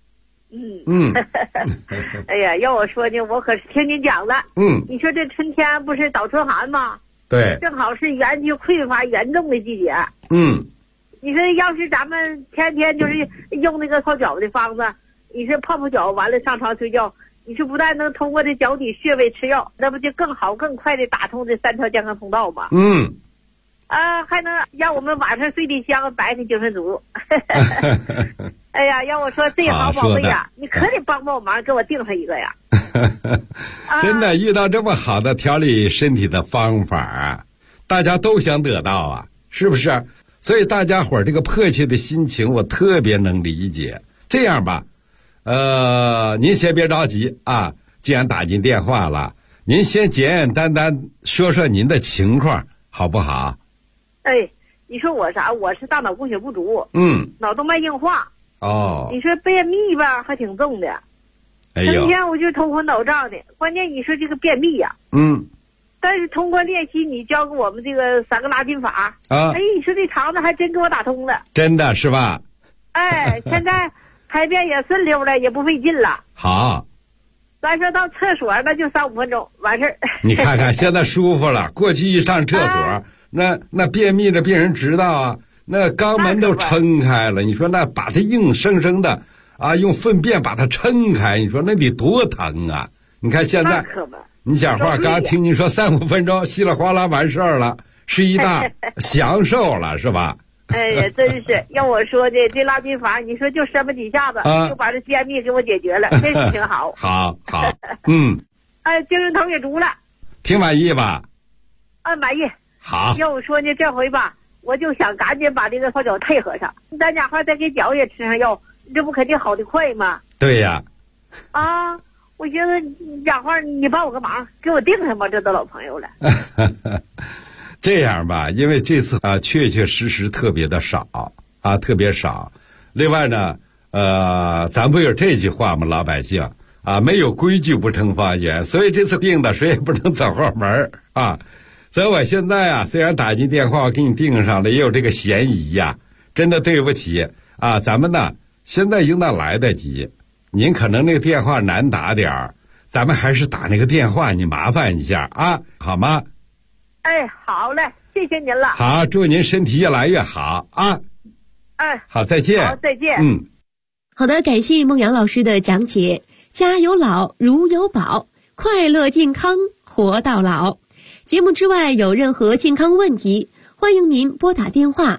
哎呀，要我说呢，我可是听您讲了。你说这春天不是倒春寒吗？ 对， 正好是元气匮乏严重的季节。你说要是咱们天天就是用那个泡脚的方子，你说泡脚完了上床睡觉，你说不但能通过这脚底穴位吃药，那不就更好更快的打通这3条健康通道吗？还能让我们晚上睡得香，白天精神足。哎呀，要我说这好宝贝呀，你可得帮我忙，给我订上一个呀。 真的遇到这么好的调理身体的方法啊，大家都想得到啊，是不是？所以大家伙这个迫切的心情我特别能理解。这样吧，您先别着急啊，既然打进电话了，您先简单说说您的情况好不好？ 你说我啥？我是大脑供血不足，脑动脉硬化。你说便秘吧，还挺重的。成天我就头昏脑胀的，关键你说这个便秘呀，但是通过练习你教给我们这个3个拉筋法啊，你说这肠子还真给我打通了， 真的是吧？ 现在排便也顺溜了，也不费劲了。 好， 咱说到厕所那就3-5分钟完事儿。 你看看现在舒服了，过去一上厕所，那便秘的病人知道啊，那肛门都撑开了，你说那把它硬生生的啊，用粪便把它撑开，你说那得多疼啊！你看现在，你讲话刚听您说3-5分钟，稀里哗啦完事儿了，是一大享受了，是吧？ 哎呀，真是要我说的这拉筋法，你说就这么几下子，就把这便秘给我解决了，真是挺好。 好， 精神头也足了， 挺满意吧？ 满意。 好， 要我说呢，这回吧，我就想赶紧把这个泡脚配合上，咱讲话再给脚也吃上药，这不肯定好的快吗？ 对呀。 我觉得讲话你帮我个忙，给我订上吧，这都老朋友了。 这样吧，因为这次啊，确实特别的少啊，特别少。另外呢，咱不有这句话吗？老百姓啊，没有规矩不成方圆，所以这次订的谁也不能走后门啊。所以我现在啊，虽然打进电话我给你订上了，也有这个嫌疑呀，真的对不起啊。咱们呢现在应当来得及，您可能那个电话难打点儿，咱们还是打那个电话，你麻烦一下啊，好吗？ 好嘞，谢谢您了。 好，祝您身体越来越好啊。好，再见。 好，再见。 好的，感谢孟阳老师的讲解。家有老，如有宝，快乐健康活到老。节目之外有任何健康问题，欢迎您拨打电话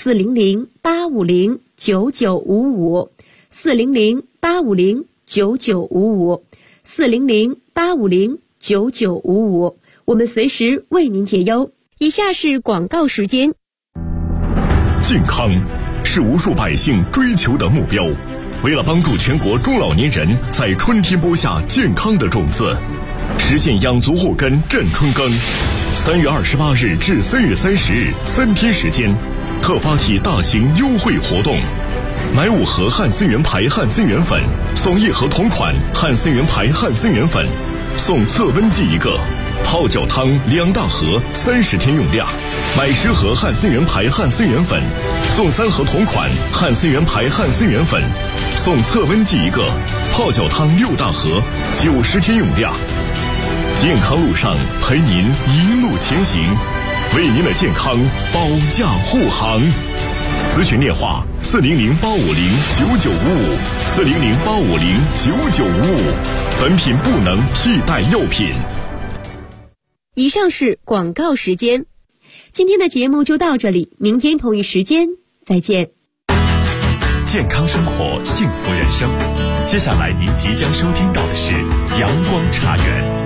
400-850-9955 400-850-9955 400-850-9955，我们随时为您解忧。以下是广告时间。 健康是无数百姓追求的目标，为了帮助全国中老年人在春天播下健康的种子，实现养足护根振春耕，3月28日至3月30日3天时间，特发起大型优惠活动，买5盒汉森源牌汉森源粉，送1盒同款汉森源牌汉森源粉，送测温计1个，泡脚汤2大盒30天用量，买10盒汉森源牌汉森源粉，送3盒同款汉森源牌汉森源粉，送测温计1个，泡脚汤6大盒90天用量。健康路上陪您一路前行，为您的健康保驾护航。咨询电话400-850-9955 400-850-9955，本品不能替代药品。 以上是广告时间。今天的节目就到这里，明天同一时间再见。 健康生活，幸福人生。接下来您即将收听到的是阳光茶园。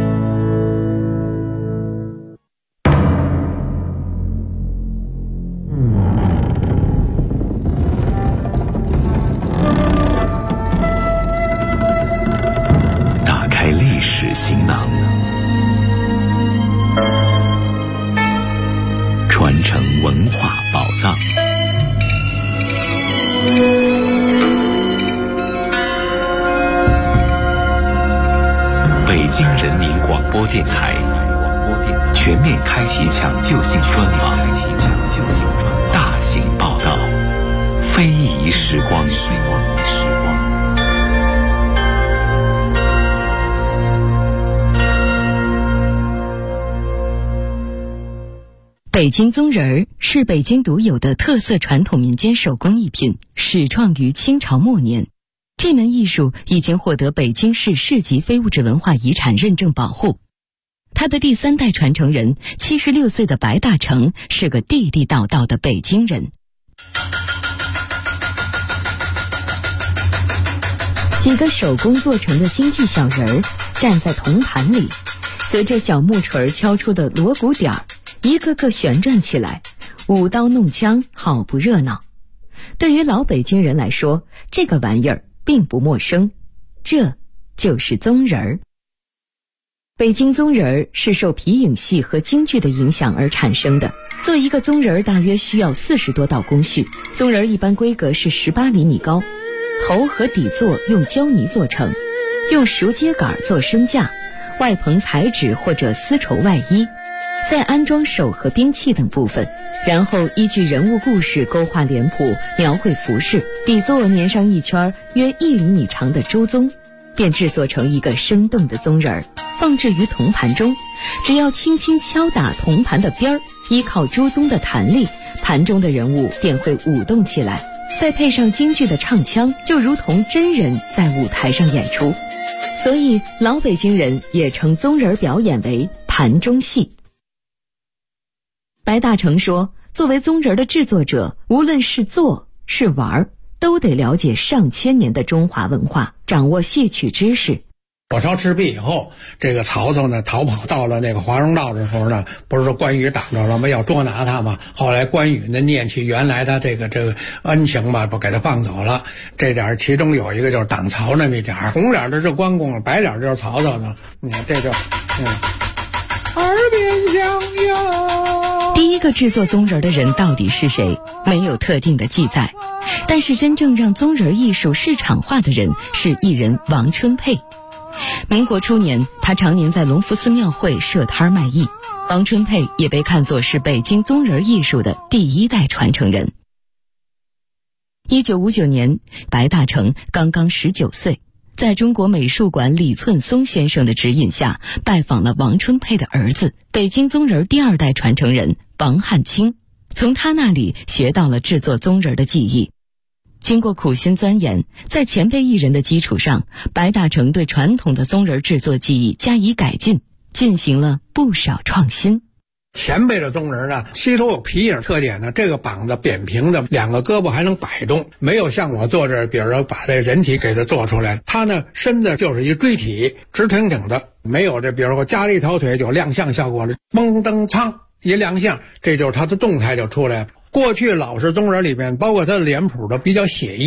打开历史行囊，传承文化宝藏。北京人民广播电台全面开启抢救性专访，大型报道，非遗时光。 北京宗人儿是北京独有的特色传统民间手工艺品，始创于清朝末年。这门艺术已经获得北京市市级非物质文化遗产认证保护。他的第3代传承人76岁的白大成是个地地道道的北京人。几个手工做成的京剧小人儿站在铜盘里，随着小木锤敲出的锣鼓点儿，一个个旋转起来，舞刀弄枪，好不热闹。对于老北京人来说，这个玩意儿并不陌生，这就是宗人儿。北京宗人儿是受皮影戏和京剧的影响而产生的。做一个宗人儿大约需要40多道工序，宗人儿一般规格是18厘米高，头和底座用胶泥做成，用熟秸秆做身架，外棚彩纸或者丝绸外衣，再安装手和兵器等部分，然后依据人物故事勾画脸谱，描绘服饰，底座粘上一圈约1厘米长的朱宗，便制作成一个生动的宗人儿，放置于铜盘中。只要轻轻敲打铜盘的边儿，依靠朱宗的弹力，盘中的人物便会舞动起来，再配上京剧的唱腔，就如同真人在舞台上演出。所以老北京人也称宗人表演为盘中戏。白大成说，作为宗人的制作者，无论是做是玩，都得了解上千年的中华文化，掌握戏曲知识。 火烧赤壁以后，这个曹操呢逃跑到了那个华容道的时候呢，不是说关羽挡着了吗？要捉拿他嘛。后来关羽呢念起原来的这个恩情嘛，不给他放走了。这点其中有一个就是挡曹那么一点，红脸的是关公，白脸就是曹操呢。你看这就耳边响哟。 第一个制作宗人的人到底是谁？没有特定的记载。但是真正让宗人艺术市场化的人是艺人王春佩。民国初年，他常年在隆福寺庙会设摊卖艺。王春佩也被看作是北京宗人艺术的第1代传承人。1959年，白大成刚刚19岁，在中国美术馆李寸松先生的指引下，拜访了王春佩的儿子，北京宗人第2代传承人王汉卿，从他那里学到了制作宗人的技艺。经过苦心钻研，在前辈艺人的基础上，白大成对传统的宗人制作技艺加以改进，进行了不少创新。 前辈的宗人呢，吸收有皮影特点呢，这个膀子扁平的，2个胳膊还能摆动，没有像我做这，比如说把这人体给它做出来，他呢身子就是一锥体，直挺挺的，没有这，比如说加了一条腿就亮相效果了，嘣噔噌一亮相，这就是他的动态就出来了。过去老式宗人里面，包括他的脸谱都比较写意。